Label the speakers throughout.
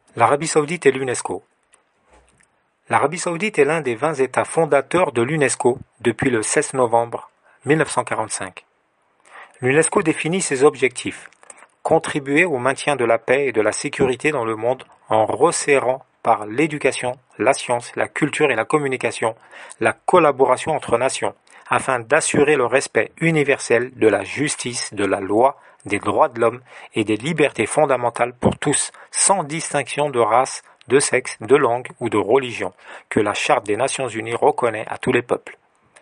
Speaker 1: L'Arabie Saoudite et l'UNESCO. L'Arabie Saoudite est l'un des 20 États fondateurs de l'UNESCO depuis le 16 novembre 1945. L'UNESCO définit ses objectifs: contribuer au maintien de la paix et de la sécurité dans le monde en resserrant par l'éducation, la science, la culture et la communication, la collaboration entre nations, afin d'assurer le respect universel de la justice, de la loi, des droits de l'homme et des libertés fondamentales pour tous, sans distinction de race, de sexe, de langue ou de religion, que la Charte des Nations Unies reconnaît à tous les peuples.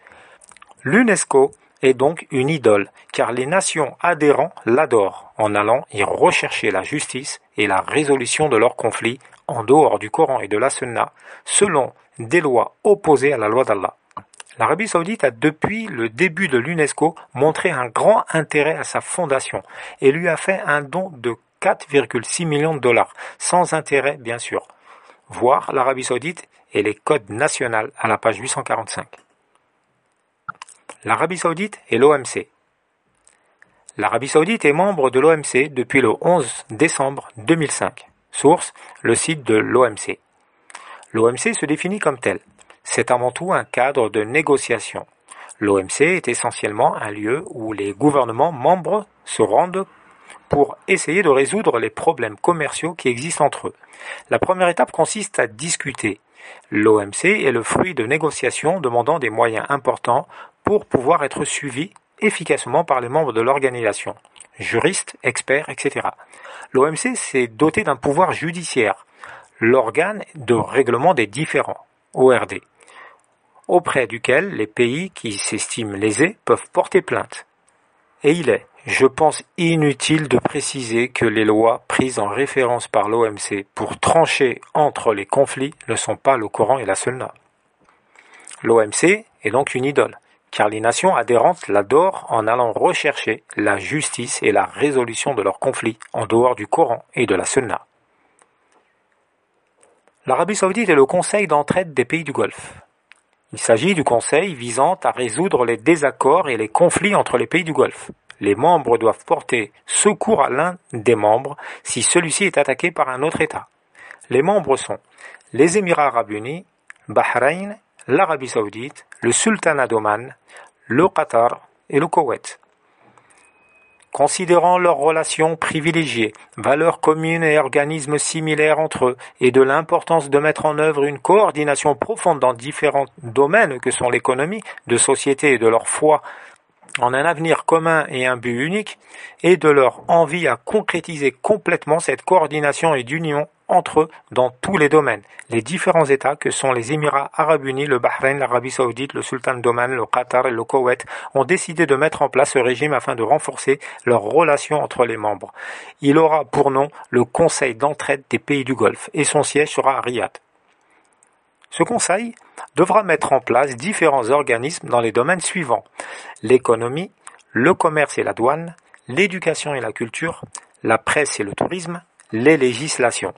Speaker 1: L'UNESCO est donc une idole, car les nations adhérents l'adorent en allant y rechercher la justice et la résolution de leurs conflits en dehors du Coran et de la Sunna, selon des lois opposées à la loi d'Allah. L'Arabie Saoudite a depuis le début de l'UNESCO montré un grand intérêt à sa fondation et lui a fait un don de 4,6 millions de dollars, sans intérêt bien sûr. Voir l'Arabie Saoudite et les codes nationaux à la page 845. L'Arabie Saoudite et l'OMC. L'Arabie Saoudite est membre de l'OMC depuis le 11 décembre 2005. Source, le site de l'OMC. L'OMC se définit comme tel. C'est avant tout un cadre de négociation. L'OMC est essentiellement un lieu où les gouvernements membres se rendent pour essayer de résoudre les problèmes commerciaux qui existent entre eux. La première étape consiste à discuter. L'OMC est le fruit de négociations demandant des moyens importants pour pouvoir être suivi efficacement par les membres de l'organisation, juristes, experts, etc. L'OMC s'est doté d'un pouvoir judiciaire, l'organe de règlement des différends, ORD, auprès duquel les pays qui s'estiment lésés peuvent porter plainte. Et il est, je pense, inutile de préciser que les lois prises en référence par l'OMC pour trancher entre les conflits ne sont pas le Coran et la Sunna. L'OMC est donc une idole, car les nations adhérentes l'adorent en allant rechercher la justice et la résolution de leurs conflits en dehors du Coran et de la Sunna. L'Arabie Saoudite est le conseil d'entraide des pays du Golfe. Il s'agit du conseil visant à résoudre les désaccords et les conflits entre les pays du Golfe. Les membres doivent porter secours à l'un des membres si celui-ci est attaqué par un autre État. Les membres sont les Émirats arabes unis, Bahreïn, l'Arabie Saoudite, le Sultanat d'Oman, le Qatar et le Koweït. Considérant leurs relations privilégiées, valeurs communes et organismes similaires entre eux, et de l'importance de mettre en œuvre une coordination profonde dans différents domaines que sont l'économie, de société et de leur foi, en un avenir commun et un but unique, et de leur envie à concrétiser complètement cette coordination et d'union entre eux dans tous les domaines. Les différents États que sont les Émirats arabes unis, le Bahreïn, l'Arabie Saoudite, le Sultan d'Oman, le Qatar et le Koweït ont décidé de mettre en place ce régime afin de renforcer leurs relations entre les membres. Il aura pour nom le Conseil d'entraide des pays du Golfe et son siège sera à Riyad. Ce conseil devra mettre en place différents organismes dans les domaines suivants: l'économie, le commerce et la douane, l'éducation et la culture, la presse et le tourisme, les législations.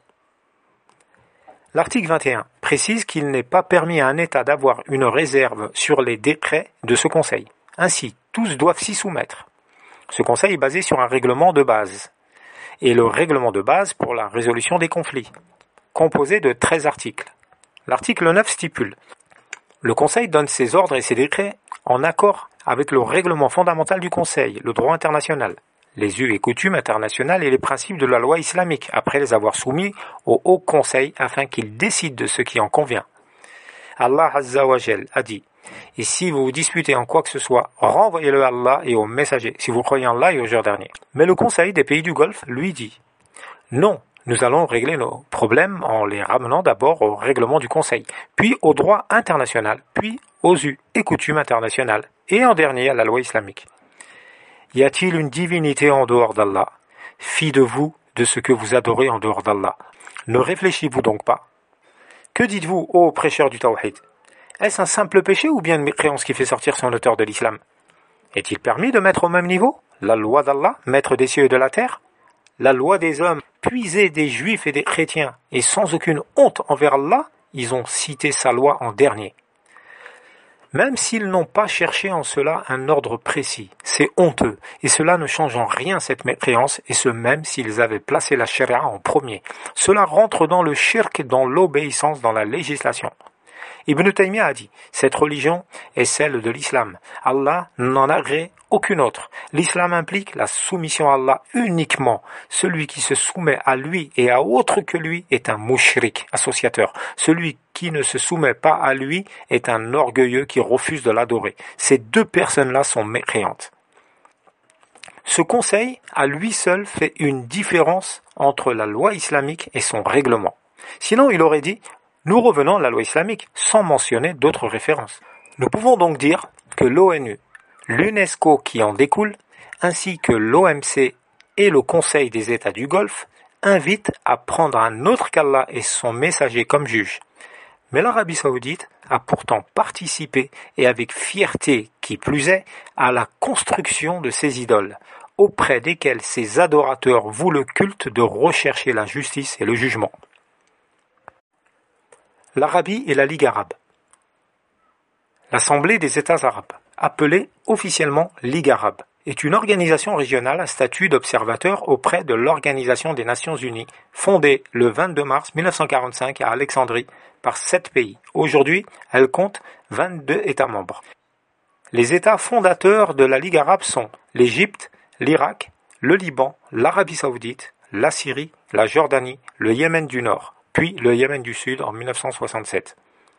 Speaker 1: L'article 21 précise qu'il n'est pas permis à un État d'avoir une réserve sur les décrets de ce Conseil. Ainsi, tous doivent s'y soumettre. Ce Conseil est basé sur un règlement de base, et le règlement de base pour la résolution des conflits, composé de 13 articles. L'article 9 stipule: le Conseil donne ses ordres et ses décrets en accord avec le règlement fondamental du Conseil, le droit international, les us et coutumes internationales et les principes de la loi islamique, après les avoir soumis au Haut Conseil afin qu'il décide de ce qui en convient. Allah Azza wa Jal a dit: et si vous vous disputez en quoi que ce soit, renvoyez-le à Allah et aux messagers, si vous croyez en Allah et au jour dernier. Mais le Conseil des pays du Golfe lui dit: non, nous allons régler nos problèmes en les ramenant d'abord au règlement du Conseil, puis au droit international, puis aux us et coutumes internationales, et en dernier à la loi islamique. Y a-t-il une divinité en dehors d'Allah? Fi de vous de ce que vous adorez en dehors d'Allah. Ne réfléchissez-vous donc pas? Que dites-vous, ô prêcheurs du Tawhid? Est-ce un simple péché ou bien une mécréance qui fait sortir son auteur de l'islam? Est-il permis de mettre au même niveau la loi d'Allah, maître des cieux et de la terre, la loi des hommes, puisée des juifs et des chrétiens, et sans aucune honte envers Allah, ils ont cité sa loi en dernier. même s'ils n'ont pas cherché en cela un ordre précis. C'est honteux, et cela ne change en rien cette mécréance, et ce même s'ils avaient placé la charia en premier. Cela rentre dans le shirk, dans l'obéissance, dans la législation. Ibn Taymiyyah a dit, cette religion est celle de l'islam. Allah n'en agrée aucune autre. L'islam implique la soumission à Allah uniquement. Celui qui se soumet à lui et à autre que lui est un mushrik, associateur. Celui qui ne se soumet pas à lui est un orgueilleux qui refuse de l'adorer. Ces deux personnes-là sont mécréantes. Ce conseil, à lui seul, fait une différence entre la loi islamique et son règlement. Sinon, il aurait dit, nous revenons à la loi islamique, sans mentionner d'autres références. Nous pouvons donc dire que l'ONU, l'UNESCO qui en découle, ainsi que l'OMC et le Conseil des États du Golfe, invitent à prendre un autre qu'Allah et son messager comme juge. Mais l'Arabie Saoudite a pourtant participé, et avec fierté qui plus est, à la construction de ces idoles, auprès desquels ses adorateurs vouent le culte de rechercher la justice et le jugement. L'Arabie et la Ligue arabe. L'Assemblée des États arabes, appelée officiellement Ligue arabe, est une organisation régionale à statut d'observateur auprès de l'Organisation des Nations Unies, fondée le 22 mars 1945 à Alexandrie par 7 pays. Aujourd'hui, elle compte 22 États membres. Les États fondateurs de la Ligue arabe sont l'Égypte, l'Irak, le Liban, l'Arabie saoudite, la Syrie, la Jordanie, le Yémen du Nord, puis le Yémen du Sud en 1967.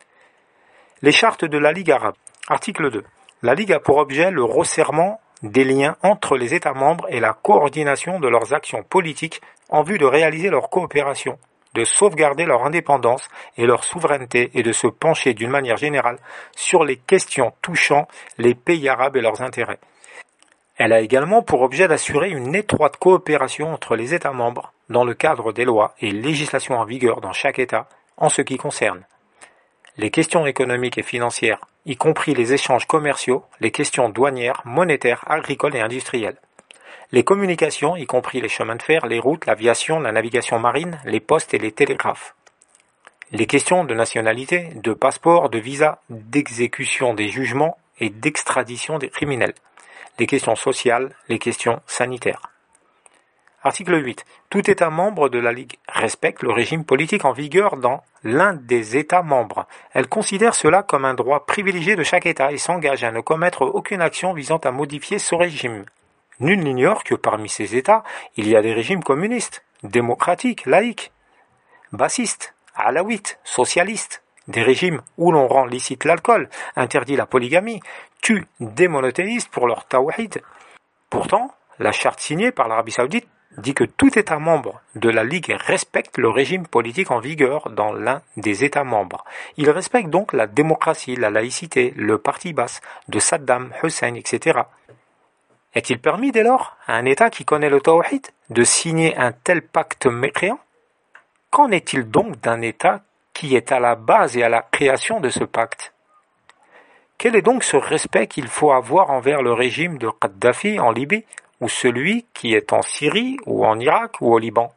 Speaker 1: Les chartes de la Ligue arabe. Article 2. La Ligue a pour objet le resserrement des liens entre les États membres et la coordination de leurs actions politiques en vue de réaliser leur coopération, de sauvegarder leur indépendance et leur souveraineté et de se pencher d'une manière générale sur les questions touchant les pays arabes et leurs intérêts. Elle a également pour objet d'assurer une étroite coopération entre les États membres dans le cadre des lois et législations en vigueur dans chaque État en ce qui concerne les questions économiques et financières, y compris les échanges commerciaux, les questions douanières, monétaires, agricoles et industrielles, les communications, y compris les chemins de fer, les routes, l'aviation, la navigation marine, les postes et les télégraphes, les questions de nationalité, de passeport, de visa, d'exécution des jugements et d'extradition des criminels, les questions sociales, les questions sanitaires. Article 8. Tout État membre de la Ligue respecte le régime politique en vigueur dans l'un des États membres. Elle considère cela comme un droit privilégié de chaque État et s'engage à ne commettre aucune action visant à modifier ce régime. Nul n'ignore que parmi ces États, il y a des régimes communistes, démocratiques, laïques, bassistes, alaouites, socialistes, des régimes où l'on rend licite l'alcool, interdit la polygamie, tue des monothéistes pour leur tawhid. Pourtant, la charte signée par l'Arabie Saoudite dit que tout État membre de la Ligue respecte le régime politique en vigueur dans l'un des États membres. Il respecte donc la démocratie, la laïcité, le parti basse de Saddam Hussein, etc. Est-il permis dès lors à un État qui connaît le tawhid de signer un tel pacte mécréant? Qu'en est-il donc d'un État qui est à la base et à la création de ce pacte? Quel est donc ce respect qu'il faut avoir envers le régime de Kadhafi en Libye ou celui qui est en Syrie ou en Irak ou au Liban?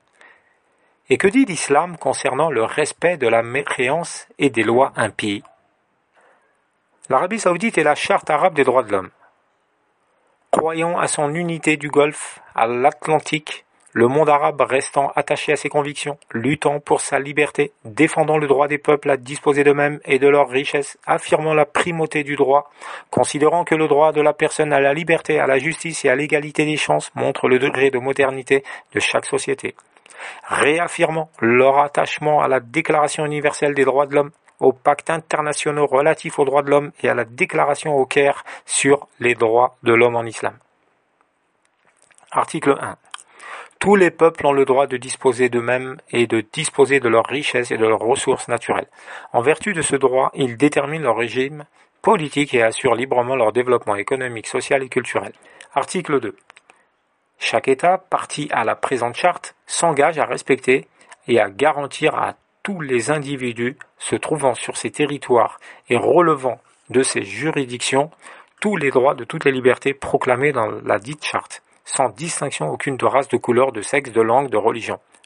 Speaker 1: Et que dit l'islam concernant le respect de la mécréance et des lois impies? L'Arabie saoudite est la charte arabe des droits de l'homme. Croyant à son unité du Golfe, à l'Atlantique, le monde arabe restant attaché à ses convictions, luttant pour sa liberté, défendant le droit des peuples à disposer d'eux-mêmes et de leurs richesses, affirmant la primauté du droit, considérant que le droit de la personne à la liberté, à la justice et à l'égalité des chances montre le degré de modernité de chaque société, réaffirmant leur attachement à la Déclaration universelle des droits de l'homme, aux pactes internationaux relatifs aux droits de l'homme et à la Déclaration au Caire sur les droits de l'homme en islam. Article 1. Tous les peuples ont le droit de disposer d'eux-mêmes et de disposer de leurs richesses et de leurs ressources naturelles. En vertu de ce droit, ils déterminent leur régime politique et assurent librement leur développement économique, social et culturel. Article 2. Chaque État, parti à la présente charte, s'engage à respecter et à garantir à tous les individus se trouvant sur ces territoires et relevant de ces juridictions tous les droits de toutes les libertés proclamés dans la dite charte, sans distinction aucune de race, de couleur, de sexe, de langue, de religion,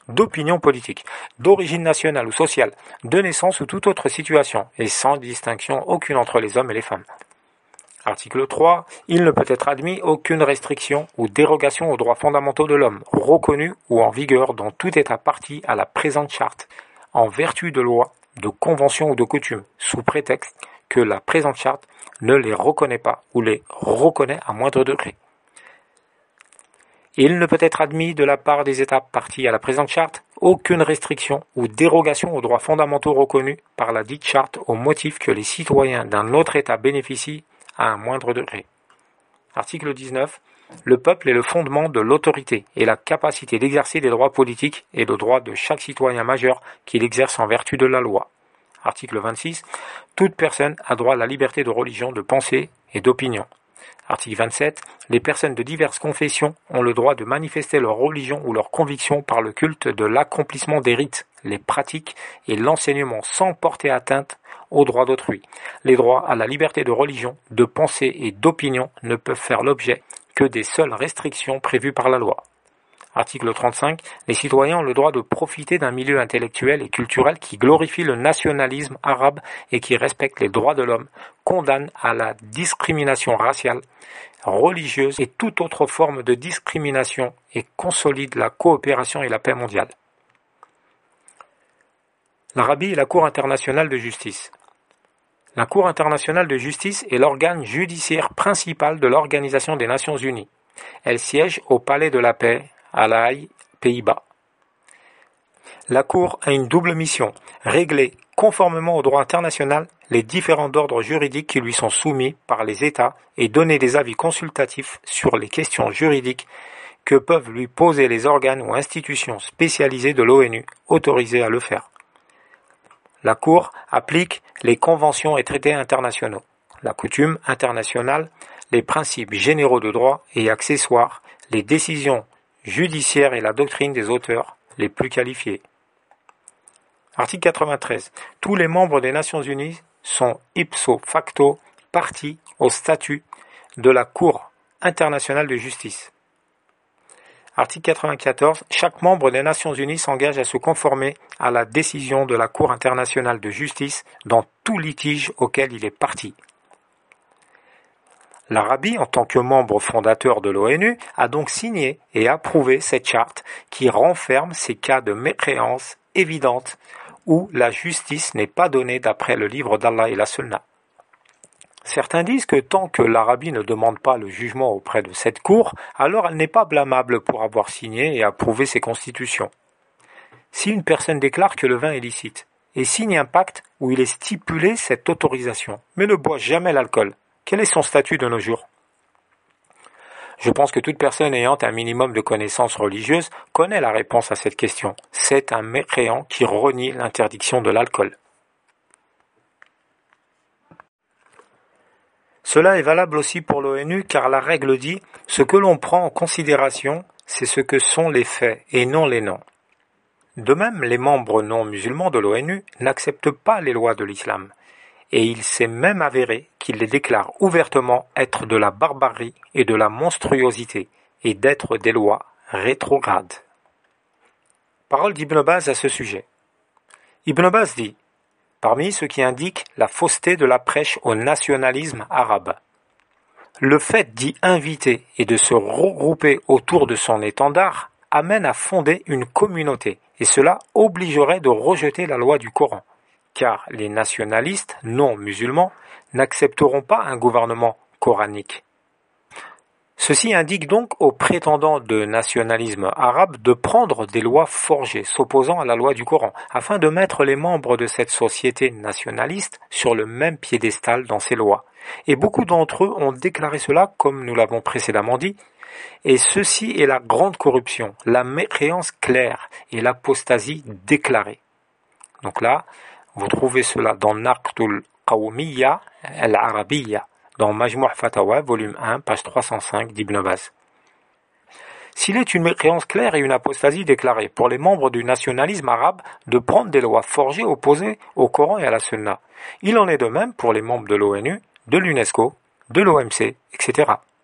Speaker 1: d'opinion politique, d'origine nationale ou sociale, de naissance ou toute autre situation, et sans distinction aucune entre les hommes et les femmes. Article 3. Il ne peut être admis aucune restriction ou dérogation aux droits fondamentaux de l'homme, reconnus ou en vigueur dans tout État partie à la présente charte, en vertu de lois, de conventions ou de coutumes, sous prétexte que la présente charte ne les reconnaît pas ou les reconnaît à moindre degré. Il ne peut être admis de la part des États partis à la présente charte aucune restriction ou dérogation aux droits fondamentaux reconnus par la dite charte au motif que les citoyens d'un autre État bénéficient à un moindre degré. Article 19. Le peuple est le fondement de l'autorité et la capacité d'exercer des droits politiques et le droit de chaque citoyen majeur qu'il exerce en vertu de la loi. Article 26. Toute personne a droit à la liberté de religion, de pensée et d'opinion. Article 27. Les personnes de diverses confessions ont le droit de manifester leur religion ou leur conviction par le culte de l'accomplissement des rites, les pratiques et l'enseignement sans porter atteinte aux droits d'autrui. Les droits à la liberté de religion, de pensée et d'opinion ne peuvent faire l'objet que des seules restrictions prévues par la loi. Article 35. Les citoyens ont le droit de profiter d'un milieu intellectuel et culturel qui glorifie le nationalisme arabe et qui respecte les droits de l'homme, condamne à la discrimination raciale, religieuse et toute autre forme de discrimination et consolide la coopération et la paix mondiale. L'Arabie est la Cour internationale de justice. La Cour internationale de justice est l'organe judiciaire principal de l'Organisation des Nations Unies. Elle siège au Palais de la Paix, à La Haye, Pays-Bas. La Cour a une double mission, régler conformément au droit international les différents ordres juridiques qui lui sont soumis par les États et donner des avis consultatifs sur les questions juridiques que peuvent lui poser les organes ou institutions spécialisées de l'ONU autorisées à le faire. La Cour applique les conventions et traités internationaux, la coutume internationale, les principes généraux de droit et accessoires, les décisions judiciaires et la doctrine des auteurs les plus qualifiés. Article 93. Tous les membres des Nations Unies sont ipso facto parties au statut de la Cour internationale de justice. Article 94. Chaque membre des Nations Unies s'engage à se conformer à la décision de la Cour internationale de justice dans tout litige auquel il est partie. L'Arabie, en tant que membre fondateur de l'ONU, a donc signé et approuvé cette charte qui renferme ces cas de mécréance évidente où la justice n'est pas donnée d'après le livre d'Allah et la Sunna. Certains disent que tant que l'Arabie ne demande pas le jugement auprès de cette cour, alors elle n'est pas blâmable pour avoir signé et approuvé ses constitutions. Si une personne déclare que le vin est licite et signe un pacte où il est stipulé cette autorisation, mais ne boit jamais l'alcool, quel est son statut de nos jours ? Je pense que toute personne ayant un minimum de connaissances religieuses connaît la réponse à cette question. C'est un mécréant qui renie l'interdiction de l'alcool. Cela est valable aussi pour l'ONU car la règle dit « ce que l'on prend en considération, c'est ce que sont les faits et non les noms ». De même, les membres non musulmans de l'ONU n'acceptent pas les lois de l'islam. Et il s'est même avéré qu'il les déclare ouvertement être de la barbarie et de la monstruosité, et d'être des lois rétrogrades. Parole d'Ibn Baz à ce sujet. Ibn Baz dit, parmi ce qui indique la fausseté de la prêche au nationalisme arabe, le fait d'y inviter et de se regrouper autour de son étendard amène à fonder une communauté, et cela obligerait de rejeter la loi du Coran. Car les nationalistes non musulmans n'accepteront pas un gouvernement coranique. Ceci indique donc aux prétendants de nationalisme arabe de prendre des lois forgées s'opposant à la loi du Coran, afin de mettre les membres de cette société nationaliste sur le même piédestal dans ces lois. Et beaucoup d'entre eux ont déclaré cela, comme nous l'avons précédemment dit, et ceci est la grande corruption, la mécréance claire et l'apostasie déclarée. Donc là, vous trouvez cela dans Naqdul Qawmiyya al-Arabiyya, dans Majmou' Fatawa, volume 1, page 305 d'Ibn Baz. S'il est une mécréance claire et une apostasie déclarée pour les membres du nationalisme arabe de prendre des lois forgées opposées au Coran et à la Sunna, il en est de même pour les membres de l'ONU, de l'UNESCO, de l'OMC, etc.